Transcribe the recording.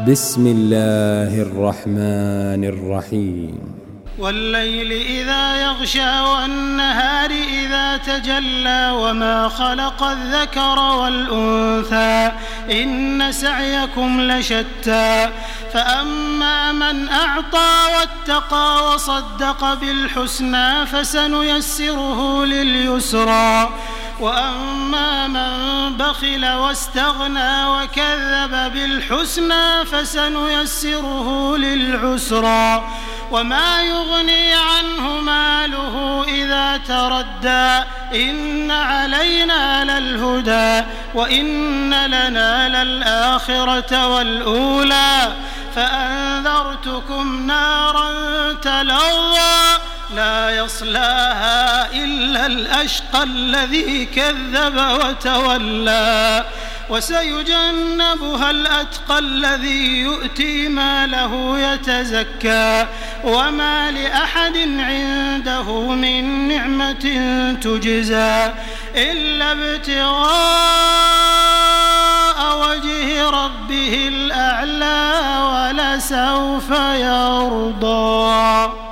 بسم الله الرحمن الرحيم والليل إذا يغشى والنهار إذا تجلى وما خلق الذكر والأنثى إن سعيكم لشتى فأما من أعطى واتقى وصدق بالحسنى فسنيسره لليسرى وأما من بخل واستغنى وكذب بالحسنى فسنيسره للعسرى وما يغني عنه ماله إذا تردى إن علينا للهدى وإن لنا للآخرة والأولى فأنذرتكم نارا تلظى لا يصلاها إلا الأشقى الذي كذب وتولى وسيجنبها الأتقى الذي يؤتي ماله يتزكى وما لأحد عنده من نعمة تجزى إلا ابتغاء وجه ربه الأعلى ولسوف يرضى.